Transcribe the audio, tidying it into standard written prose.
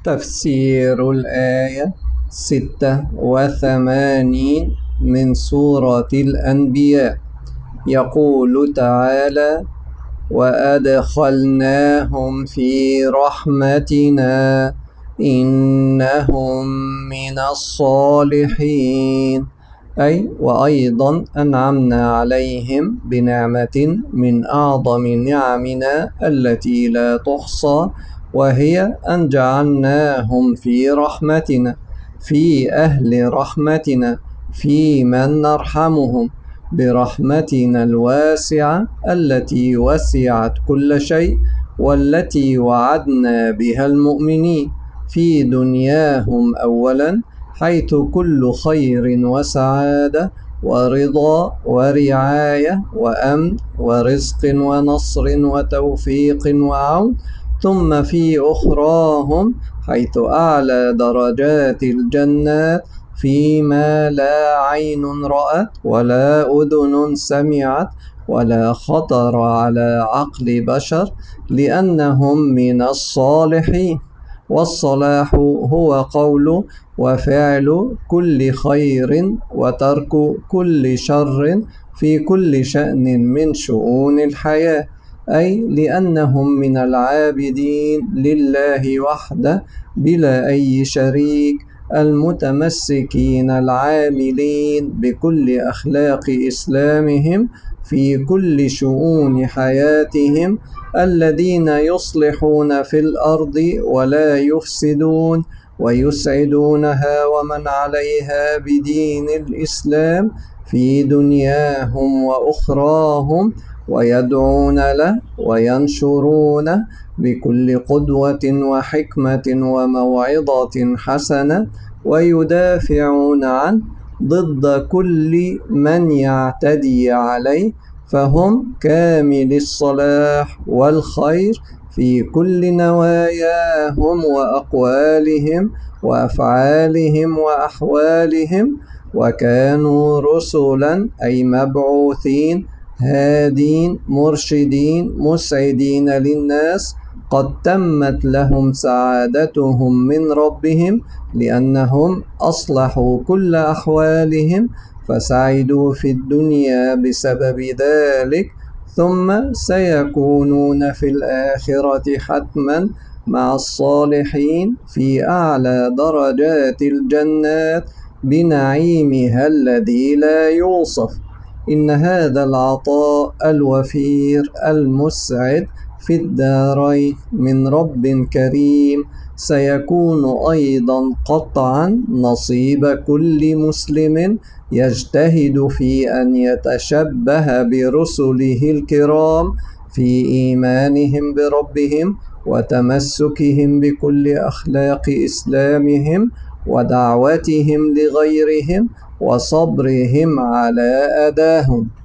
تفسير الآية 86 من سورة الأنبياء. يقول تعالى: وأدخلناهم في رحمتنا إنهم من الصالحين، أي وأيضا أنعمنا عليهم بنعمة من أعظم نعمنا التي لا تحصى، وهي أن جعلناهم في رحمتنا، في أهل رحمتنا، في من نرحمهم برحمتنا الواسعة التي وسعت كل شيء، والتي وعدنا بها المؤمنين في دنياهم أولا، حيث كل خير وسعادة ورضا ورعاية وأمن ورزق ونصر وتوفيق وعون، ثم في أخراهم حيث أعلى درجات الجنات فيما لا عين رأت ولا أذن سمعت ولا خطر على عقل بشر، لأنهم من الصالحين. والصلاح هو قول وفعل كل خير وترك كل شر في كل شأن من شؤون الحياة، أي لأنهم من العابدين لله وحده بلا أي شريك، المتمسكين العاملين بكل أخلاق إسلامهم في كل شؤون حياتهم، الذين يصلحون في الأرض ولا يفسدون، ويسعدونها ومن عليها بدين الإسلام في دنياهم وأخراهم، ويدعون له وينشرونه بكل قدوة وحكمة وموعظة حسنة، ويدافعون عنه ضد كل من يعتدي عليه، فهم كامل الصلاح والخير في كل نواياهم وأقوالهم وأفعالهم وأحوالهم، وكانوا رسلا أي مبعوثين هادين مرشدين مسعدين للناس، قد تمت لهم سعادتهم من ربهم لأنهم أصلحوا كل أحوالهم فسعدوا في الدنيا بسبب ذلك، ثم سيكونون في الآخرة حتما مع الصالحين في أعلى درجات الجنات بنعيمها الذي لا يوصف. إن هذا العطاء الوفير المسعد في الدارين من رب كريم سيكون أيضا قطعا نصيب كل مسلم يجتهد في أن يتشبه برسله الكرام في إيمانهم بربهم وتمسكهم بكل أخلاق إسلامهم ودعوتهم لغيرهم وصبرهم على أذاهم.